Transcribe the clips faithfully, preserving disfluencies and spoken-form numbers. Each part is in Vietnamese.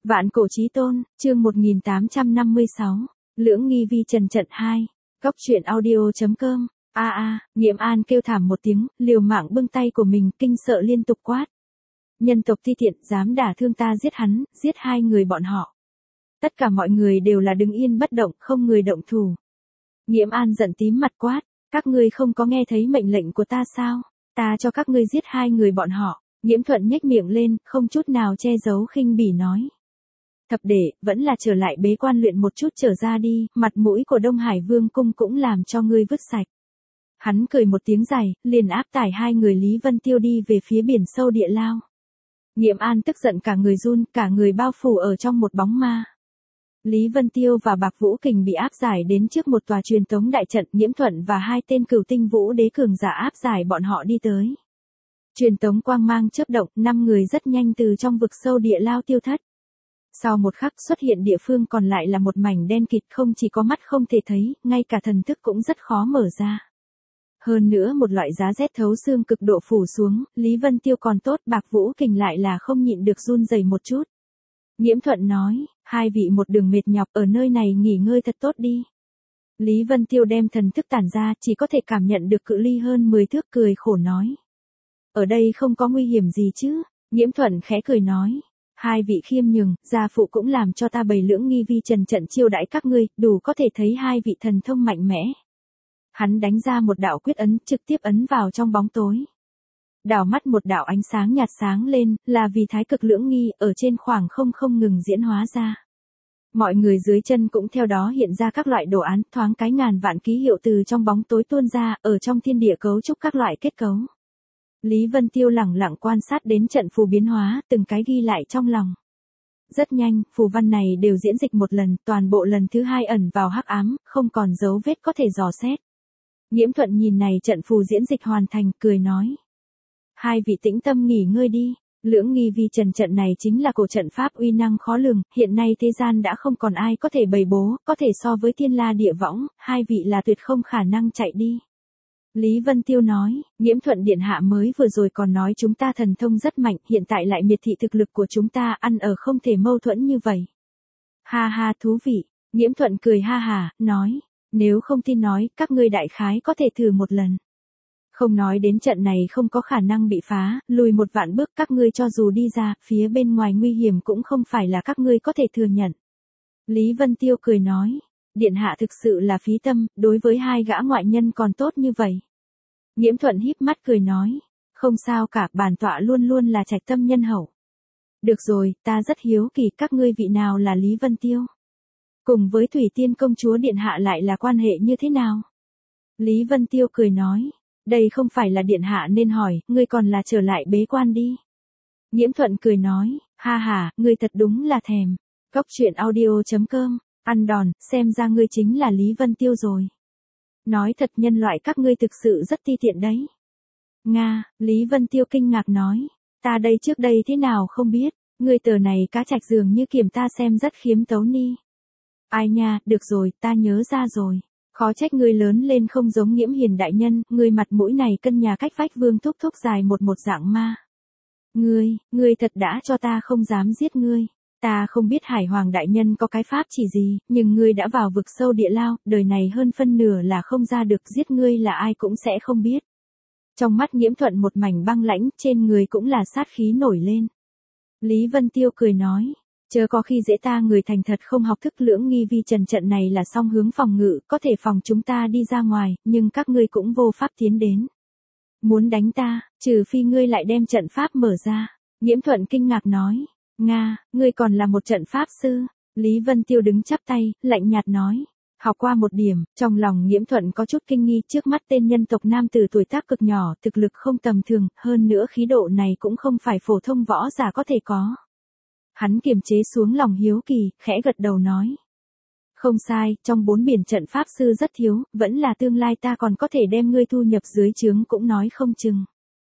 Vạn cổ chí tôn, chương một nghìn tám trăm năm mươi sáu, Lưỡng nghi vi trần trận hai, Cóc truyện audio.com, a a, Nghiễm An kêu thảm một tiếng, liều mạng bưng tay của mình, kinh sợ liên tục quát. Nhân tộc ti tiện, dám đả thương ta giết hắn, giết hai người bọn họ. Tất cả mọi người đều là đứng yên bất động, không người động thủ. Nghiễm An giận tím mặt quát, các ngươi không có nghe thấy mệnh lệnh của ta sao? Ta cho các ngươi giết hai người bọn họ. Nghiễm Thuận nhếch miệng lên, không chút nào che giấu khinh bỉ nói. Thập đệ, vẫn là trở lại bế quan luyện một chút trở ra đi, mặt mũi của Đông Hải Vương cung cũng làm cho ngươi vứt sạch. Hắn cười một tiếng dài, liền áp tải hai người Lý Vân Tiêu đi về phía biển sâu địa lao. Nghiễm An tức giận cả người run, cả người bao phủ ở trong một bóng ma. Lý Vân Tiêu và Bạc Vũ Kình bị áp giải đến trước một tòa truyền tống đại trận, Nghiễm Thuận và hai tên Cửu Tinh Vũ Đế cường giả áp giải bọn họ đi tới. Truyền tống quang mang chớp động, năm người rất nhanh từ trong vực sâu địa lao tiêu thất. Sau một khắc xuất hiện địa phương còn lại là một mảnh đen kịt, không chỉ có mắt không thể thấy, ngay cả thần thức cũng rất khó mở ra. Hơn nữa một loại giá rét thấu xương cực độ phủ xuống, Lý Vân Tiêu còn tốt, Bạc Vũ Kình lại là không nhịn được run rẩy một chút. Nghiễm Thuận nói, hai vị một đường mệt nhọc ở nơi này nghỉ ngơi thật tốt đi. Lý Vân Tiêu đem thần thức tản ra, chỉ có thể cảm nhận được cự ly hơn mười thước, cười khổ nói. Ở đây không có nguy hiểm gì chứ? Nghiễm Thuận khẽ cười nói. Hai vị khiêm nhường, gia phụ cũng làm cho ta bày lưỡng nghi vi trần trận chiêu đãi các ngươi, đủ có thể thấy hai vị thần thông mạnh mẽ. Hắn đánh ra một đạo quyết ấn, trực tiếp ấn vào trong bóng tối. Đảo mắt một đạo ánh sáng nhạt sáng lên, là vì thái cực lưỡng nghi, ở trên khoảng không không ngừng diễn hóa ra. Mọi người dưới chân cũng theo đó hiện ra các loại đồ án, thoáng cái ngàn vạn ký hiệu từ trong bóng tối tuôn ra, ở trong thiên địa cấu trúc các loại kết cấu. Lý Vân Tiêu lẳng lặng quan sát đến trận phù biến hóa, từng cái ghi lại trong lòng. Rất nhanh, phù văn này đều diễn dịch một lần, toàn bộ lần thứ hai ẩn vào hắc ám, không còn dấu vết có thể dò xét. Nghiễm Thuận nhìn này trận phù diễn dịch hoàn thành, cười nói. Hai vị tĩnh tâm nghỉ ngơi đi, lưỡng nghi vi trần trận này chính là cổ trận pháp uy năng khó lường, hiện nay thế gian đã không còn ai có thể bày bố, có thể so với thiên la địa võng, hai vị là tuyệt không khả năng chạy đi. Lý Vân Tiêu nói, Nghiễm Thuận điện hạ mới vừa rồi còn nói chúng ta thần thông rất mạnh, hiện tại lại miệt thị thực lực của chúng ta, ăn ở không thể mâu thuẫn như vậy. Ha ha, thú vị. Nghiễm Thuận cười ha hà, nói, nếu không tin nói, các ngươi đại khái có thể thử một lần. Không nói đến trận này không có khả năng bị phá, lùi một vạn bước, các ngươi cho dù đi ra, phía bên ngoài nguy hiểm cũng không phải là các ngươi có thể thừa nhận. Lý Vân Tiêu cười nói. Điện hạ thực sự là phí tâm, đối với hai gã ngoại nhân còn tốt như vậy. Nghiễm Thuận híp mắt cười nói, không sao cả, bản tọa luôn luôn là trạch tâm nhân hậu. Được rồi, ta rất hiếu kỳ các ngươi vị nào là Lý Vân Tiêu. Cùng với Thủy Tiên công chúa điện hạ lại là quan hệ như thế nào? Lý Vân Tiêu cười nói, đây không phải là điện hạ nên hỏi, ngươi còn là trở lại bế quan đi. Nghiễm Thuận cười nói, ha ha, ngươi thật đúng là thèm. Cóc truyện audio.com. Ăn đòn, xem ra ngươi chính là Lý Vân Tiêu rồi. Nói thật, nhân loại các ngươi thực sự rất ti tiện đấy. Nga, Lý Vân Tiêu kinh ngạc nói, ta đây trước đây thế nào không biết, ngươi tờ này cá trạch dường như kiểm ta xem rất khiếm tấu ni. Ai nha, được rồi, ta nhớ ra rồi. Khó trách ngươi lớn lên không giống Nghiễm Hiền đại nhân, ngươi mặt mũi này cân nhà cách vách Vương thúc thúc dài một một dạng ma. Ngươi, ngươi thật đã cho ta không dám giết ngươi. Ta không biết Hải Hoàng đại nhân có cái pháp chỉ gì, nhưng ngươi đã vào vực sâu địa lao, đời này hơn phân nửa là không ra được, giết ngươi là ai cũng sẽ không biết. Trong mắt Nghiễm Thuận một mảnh băng lãnh, trên người cũng là sát khí nổi lên. Lý Vân Tiêu cười nói, chớ có khi dễ ta, người thành thật không học thức lưỡng nghi vi trần trận này là song hướng phòng ngự, có thể phòng chúng ta đi ra ngoài, nhưng các ngươi cũng vô pháp tiến đến. Muốn đánh ta, trừ phi ngươi lại đem trận pháp mở ra. Nghiễm Thuận kinh ngạc nói. Nga, ngươi còn là một trận pháp sư. Lý Vân Tiêu đứng chắp tay, lạnh nhạt nói. Học qua một điểm, trong lòng Nghiễm Thuận có chút kinh nghi, trước mắt tên nhân tộc nam tử tuổi tác cực nhỏ, thực lực không tầm thường, hơn nữa khí độ này cũng không phải phổ thông võ giả có thể có. Hắn kiềm chế xuống lòng hiếu kỳ, khẽ gật đầu nói. Không sai, trong bốn biển trận pháp sư rất thiếu, vẫn là tương lai ta còn có thể đem ngươi thu nhập dưới trướng cũng nói không chừng.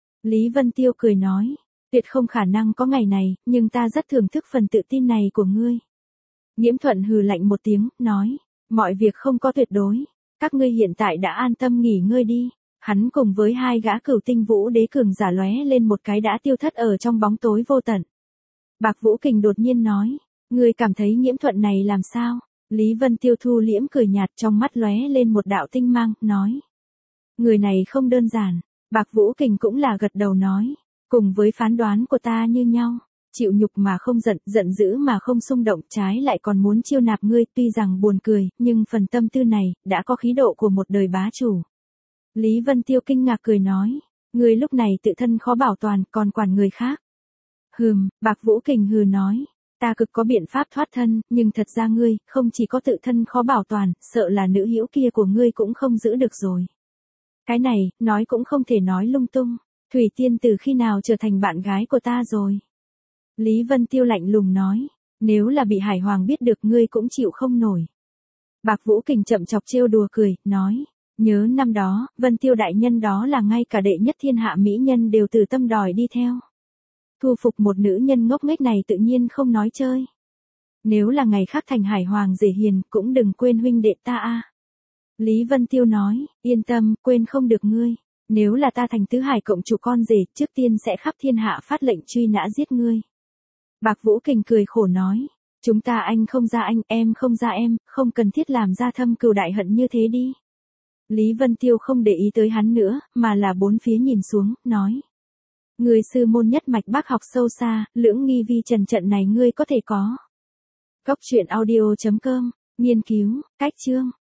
Lý Vân Tiêu cười nói. Tuyệt không khả năng có ngày này, nhưng ta rất thưởng thức phần tự tin này của ngươi. Nghiễm Thuận hừ lạnh một tiếng, nói, mọi việc không có tuyệt đối, các ngươi hiện tại đã an tâm nghỉ ngơi đi. Hắn cùng với hai gã Cửu Tinh Vũ Đế cường giả lóe lên một cái đã tiêu thất ở trong bóng tối vô tận. Bạc Vũ Kình đột nhiên nói, Ngươi cảm thấy Nhiễm Thuận này làm sao? Lý Vân Tiêu thu liễm cười nhạt, trong mắt lóe lên một đạo tinh mang, nói. Người này không đơn giản. Bạc Vũ Kình cũng là gật đầu nói. Cùng với phán đoán của ta như nhau. Chịu nhục mà không giận, giận dữ mà không xung động, trái lại còn muốn chiêu nạp ngươi, tuy rằng buồn cười, nhưng phần tâm tư này, đã có khí độ của một đời bá chủ. Lý Vân Tiêu kinh ngạc cười nói. Ngươi lúc này tự thân khó bảo toàn, còn quản người khác. Hừm, Bạc Vũ Kình hừ nói. Ta cực có biện pháp thoát thân, nhưng thật ra ngươi, không chỉ có tự thân khó bảo toàn, sợ là nữ hữu kia của ngươi cũng không giữ được rồi. Cái này, nói cũng không thể nói lung tung. Thủy Tiên từ khi nào trở thành bạn gái của ta rồi? Lý Vân Tiêu lạnh lùng nói. Nếu là bị Hải Hoàng biết được ngươi cũng chịu không nổi. Bạc Vũ Kình chậm chọc trêu đùa cười, nói. Nhớ năm đó, Vân Tiêu đại nhân đó là ngay cả đệ nhất thiên hạ mỹ nhân đều từ tâm đòi đi theo. Thu phục một nữ nhân ngốc nghếch này tự nhiên không nói chơi. Nếu là ngày khác thành Hải Hoàng dễ hiền, cũng đừng quên huynh đệ ta a. Lý Vân Tiêu nói, yên tâm, quên không được ngươi. Nếu là ta thành tứ hải cộng chủ con rể, trước tiên sẽ khắp thiên hạ phát lệnh truy nã giết ngươi. Bạc Vũ Kình cười khổ nói, chúng ta anh không ra anh, em không ra em, không cần thiết làm ra thâm cừu đại hận như thế đi. Lý Vân Tiêu không để ý tới hắn nữa, mà là bốn phía nhìn xuống, nói. Người sư môn nhất mạch bác học sâu xa, lưỡng nghi vi trần trận này ngươi có thể có. Cốc truyện audio chấm com, nghiên cứu, cách chương.